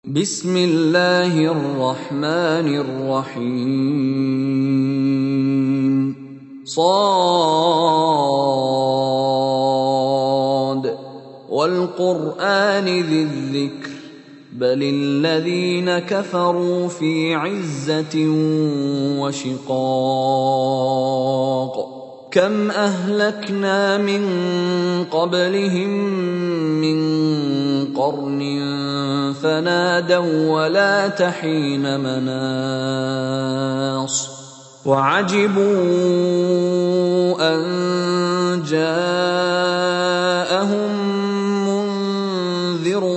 بسم الله الرحمن الرحيم صاد والقرآن ذي الذكر بل الذين كفروا في عزة وشقاق كم أهلكنا من قبلهم من قرن فنادوا ولا تحين مناص وعجبوا أن جاءهم منذر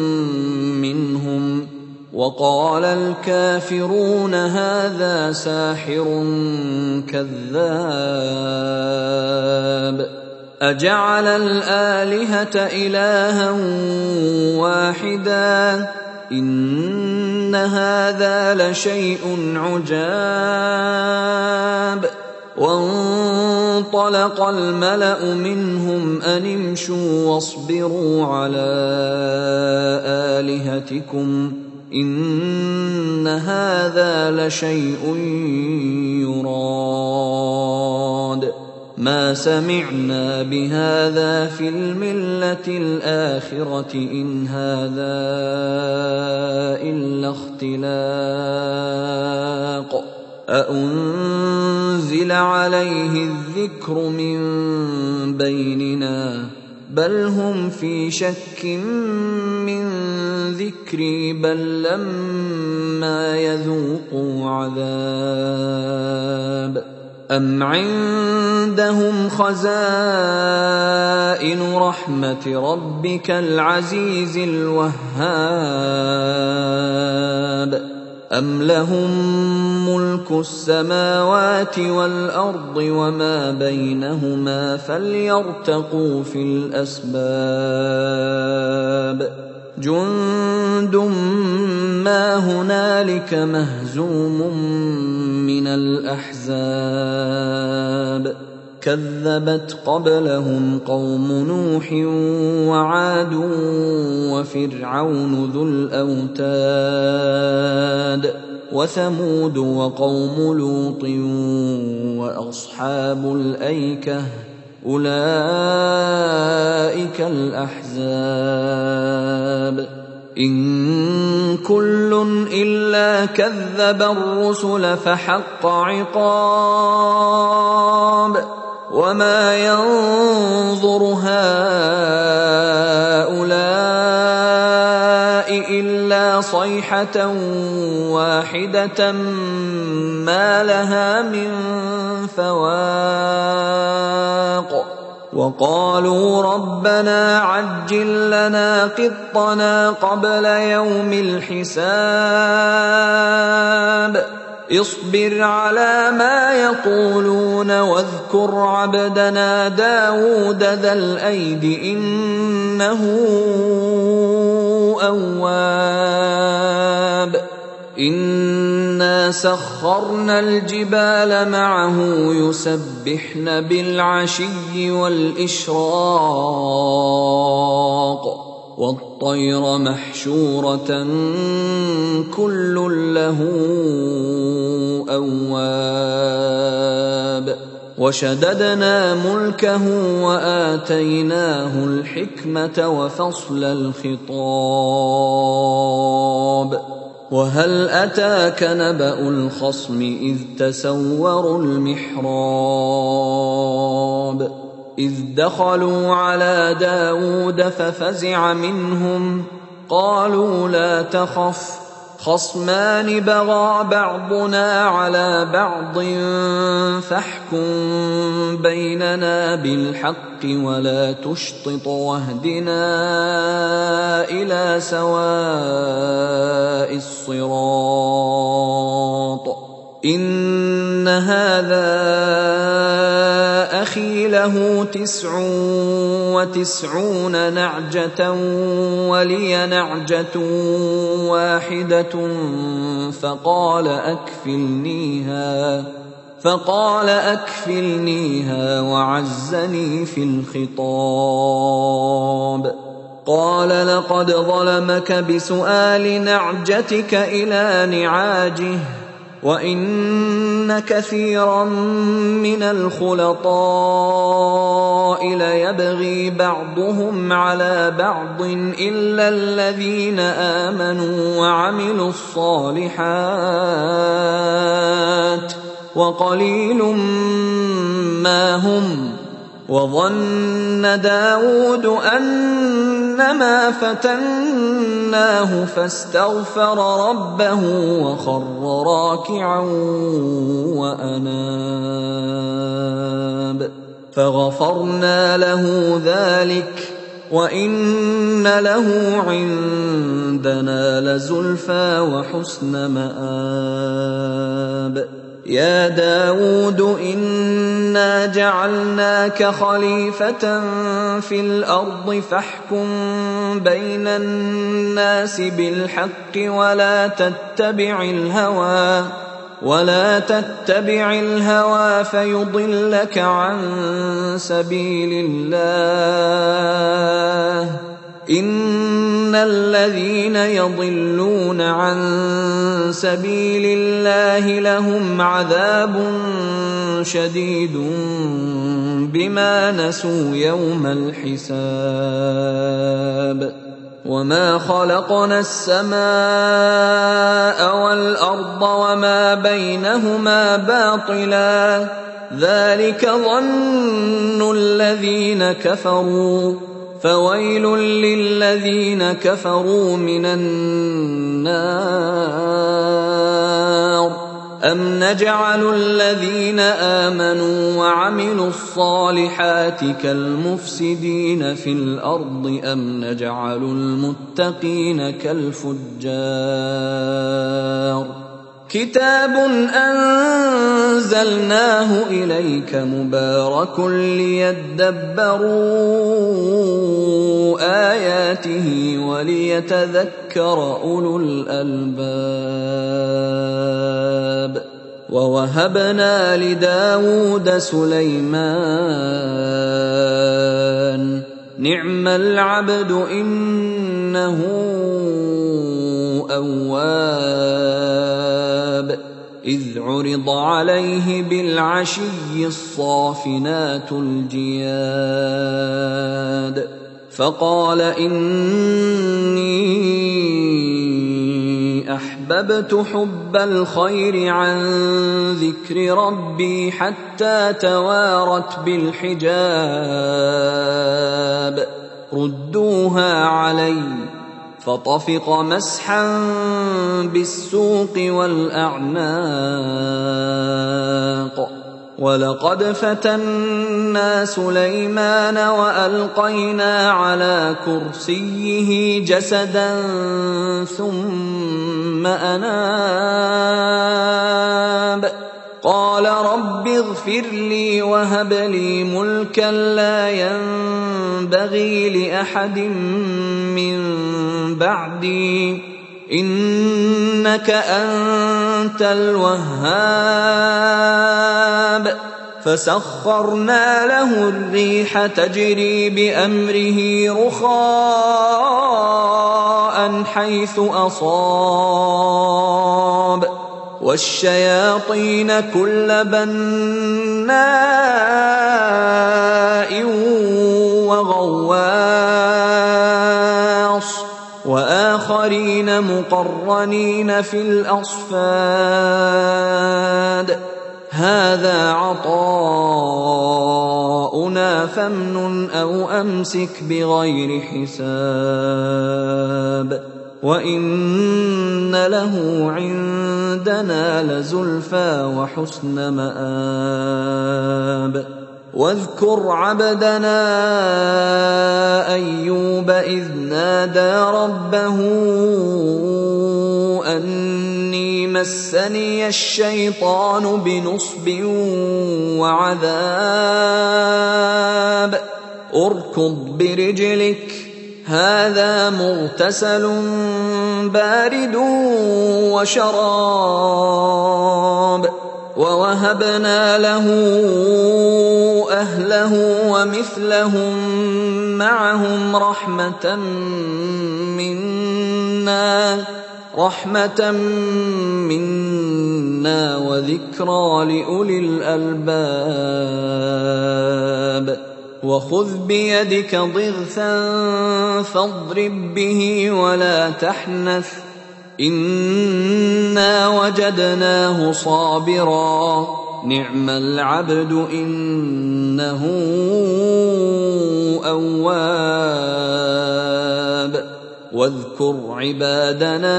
منهم وقال الكافرون هذا ساحر كذاب أجعل الآلهة إلها واحدا إن هذا لشيء عجاب وانطلق الملأ منهم أن امشوا واصبروا على آلهتكم إن هذا لشيء يراد ما سمعنا بهذا في الملة الآخرة إن هذا إلا اختلاق أأنزل عليه الذكر من بيننا بل هم في شك من ذكري بل لما يذوقوا عذاب أم عندهم خزائن رحمة ربك العزيز الوهاب أم لهم ملك السماوات والأرض وما بينهما فليرتقوا في الأسباب جند ما هنالك مهزوم من الأحزاب كذبت قبلهم قوم نوح وعاد وفرعون ذو الأوتاد وثمود وقوم لوط وأصحاب الأيكة أولئك الأحزاب إن كل إلا كذب الرسل فحق عقاب وما ينظر هؤلاء إلا صيحة واحدة ما لها من فواق وقالوا ربنا عجل لنا قطنا قبل يوم الحساب اصبر على ما يقولون واذكر عبدنا داود ذا الأيد إنه أواب إنا سخرنا الجبال معه يسبحن بالعشي والإشراق والطير محشورة كل له أواب وشددنا ملكه وآتيناه الحكمة وفصل الخطاب وهل أتاك نبأ الخصم إذ تسوروا المحراب إذ دخلوا على داود ففزع منهم قالوا لا تخف خصمان بغى بعضنا على بعض فاحكم بيننا بالحق ولا تشطط واهدنا إلى سواء الصراط إن هذا أخي له 99 نعجة ولي نعجة واحدة فقال أكفلنيها وعزني في الخطاب قال لقد ظلمك بسؤال نعجتك إلى نعاجه وإن كثيرا من الخلطاء ليبغي بعضهم على بعض إلا الذين آمنوا وعملوا الصالحات وقليل ما هم. وظن داود أنما فتناه فاستغفر ربه وخر راكعا وأناب فغفرنا له ذلك وإن له عندنا لزلفى وحسن مآب. يا داود إنا جعلناك خليفة في الأرض فاحكم بين الناس بالحق ولا تتبع الهوى فيضلك عن سبيل الله. إن الذين يضلون عن سبيل الله لهم عذاب شديد بما نسوا يوم الحساب. وما خلقنا السماء والأرض وما بينهما باطلا ذلك ظن الذين كفروا فويل للذين كفروا من النار. أم نجعل الذين آمنوا وعملوا الصالحات كالمفسدين في الأرض أم نجعل المتقين كالفجار. كتاب أنزلناه إليك مبارك ليدبروا آياته وليتذكر أولو الألباب. ووهبنا لداود سليمان نعم العبد إنه أواب. إذ عرض عليه بالعشي الصافنات الجياد فقال إني أحببت حب الخير عن ذكر ربي حتى توارت بالحجاب ردوها علي فطفق مسحا بالسوق والأعناق. ولقد فتنا سليمان وألقينا على كرسيه جسدا ثم أناب قال رب اغفر لي وهب لي ملكا لا ينبغي لأحد من بعدي إنك أنت الوهاب. فسخرنا له الريح تجري بأمره رخاء حيث أصاب والشياطين كل بناء وغواص وآخرين مقرنين في الأصفاد. هذا عطاؤنا فامنن أو أمسك بغير حساب وإن له عندنا لزلفى وحسن مآب. واذكر عبدنا أيوب إذ نادى ربه أني مسني الشيطان بنصب وعذاب اركض برجلك هذا مغتسل بارد وشراب. ووهبنا له أهله ومثلهم معهم رحمة منا وذكرى لأولي الألباب. وخذ بيدك ضغثا فاضرب به ولا تحنث إنا وجدناه صابرا نعم العبد إنه أواب. واذكر عبادنا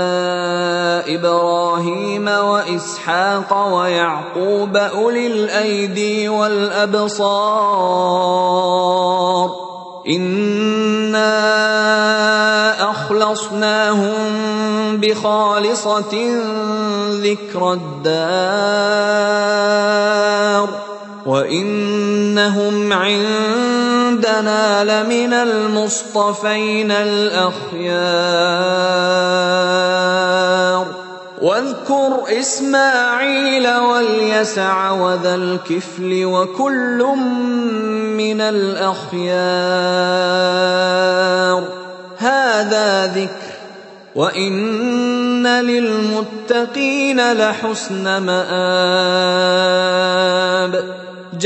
إبراهيم وإسحاق ويعقوب أولي الأيدي والأبصار إنا أخلصناهم بخالصة ذكر الدار وإنهم عندنا لمن المصطفين الأخيار. واذكر إسماعيل واليسع وذا الكفل وكل من الأخيار هذا ذكر وإن للمتقين لحسن مآب.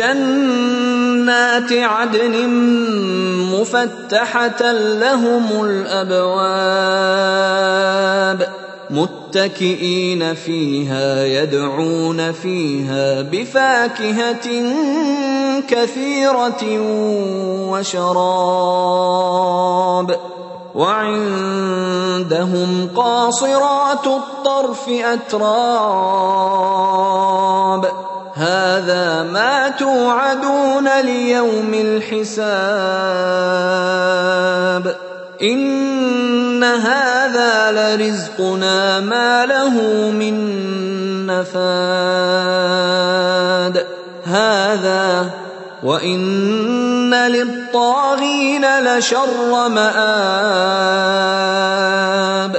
جنات عدن مفتحة لهم الأبواب متكئين فيها يدعون فيها بفاكهة كثيرة وشراب. وعندهم قاصرات الطرف أتراب هذا ما توعدون ليوم الحساب إن هذا لرزقنا ما له من نفاد. هذا وإن للطاغين لشر مآب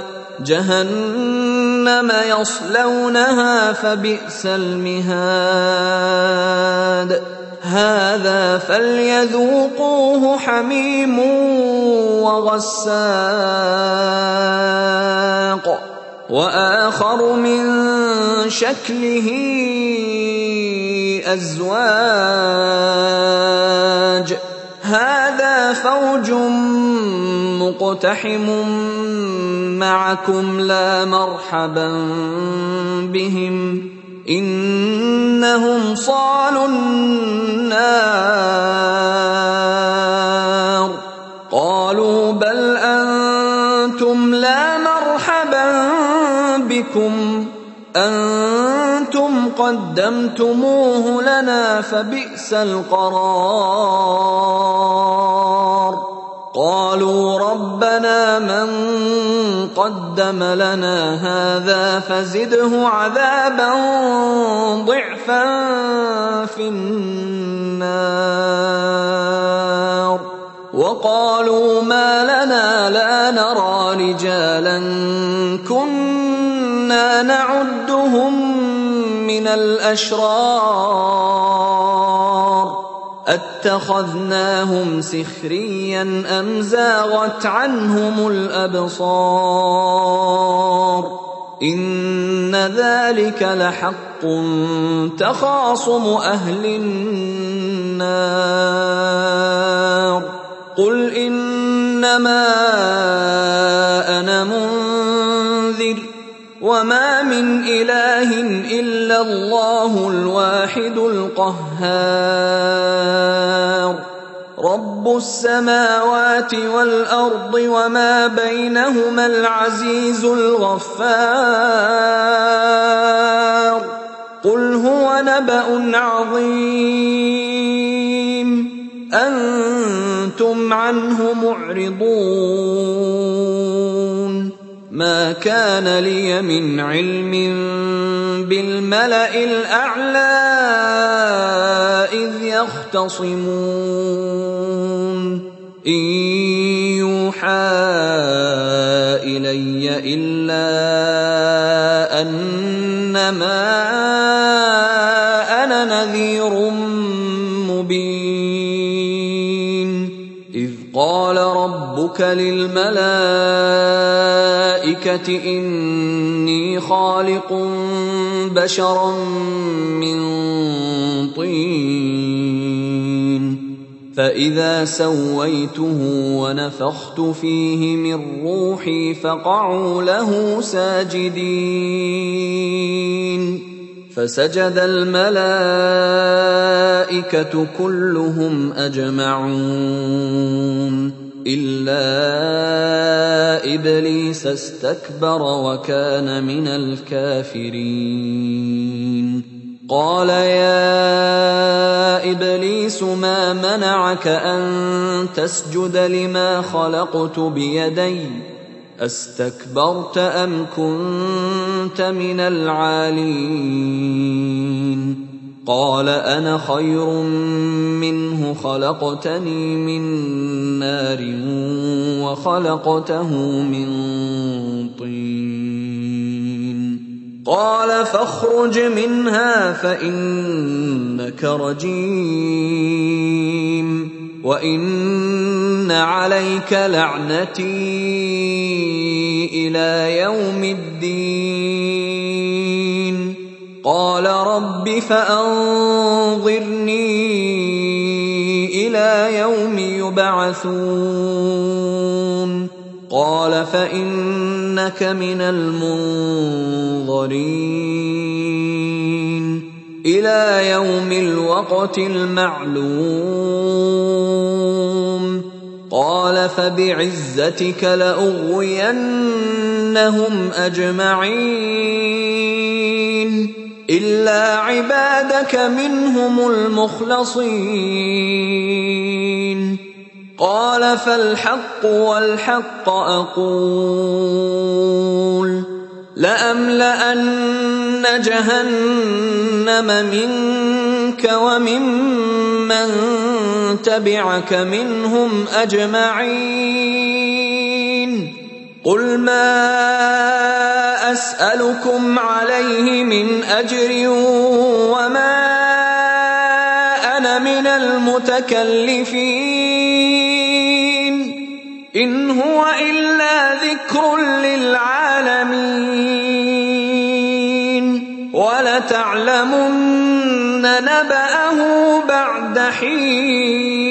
جهنم يصلونها فبئس المهاد. هذا فليذوقوه حميم وغساق وآخر من شكله أزواج هذا فوج مقتحم معكم لا مرحبا بهم إنهم صالوا النار. قالوا بل أنتم لا مرحبا بكم أنتم قدمتموه لنا فبئس القرار. قالوا ربنا من قدم لنا هذا فزده عذابا ضعفا في النار. وقالوا ما لنا لا نرى رجالا كنا نعدهم من الأشرار أتخذناهم سخريا أم زاغت عنهم الأبصار إن ذلك لحق تخاصم أهل النار. قل إنما أنا منذر وما من إله إلا الله الواحد القهار رب السماوات والأرض وما بينهما العزيز الغفار. قل هو نبأ عظيم أنتم عنه معرضون. ما كان لي من علم بالملأ الأعلى إذ يختصمون إن يوحى إلي إلا أنما أنا نذير مبين. إذ ربك للملائكة إني خالق بشرا من طين فإذا سويته ونفخت فيه من روحي فقعوا له ساجدين فسجد الملائكة كلهم أجمعون إلا إبليس استكبر وكان من الكافرين قال يا إبليس ما منعك أن تسجد لما خلقت بيدي أستكبرت أم كنت من العالين قال أنا خير منه خلقتني من نار وخلقته من طين قال فاخرج منها فإنك رجيم وإن عليك لعنتي إلى يوم الدين قال رب فأنظرني إلى يوم يبعثون قال فإنك من المنظرين إلى يوم الوقت المعلوم قال فبعزتك لأغوينهم أجمعين إلا عبادك منهم المخلصين قال فالحق والحق أقول لأملأن جهنم منك وممن تبعك منهم أجمعين قل ما أسألكم عليه من أجر وما أنا من المتكلفين إن هو إلا ذكر للعالمين ولتعلمن نبأه بعد حين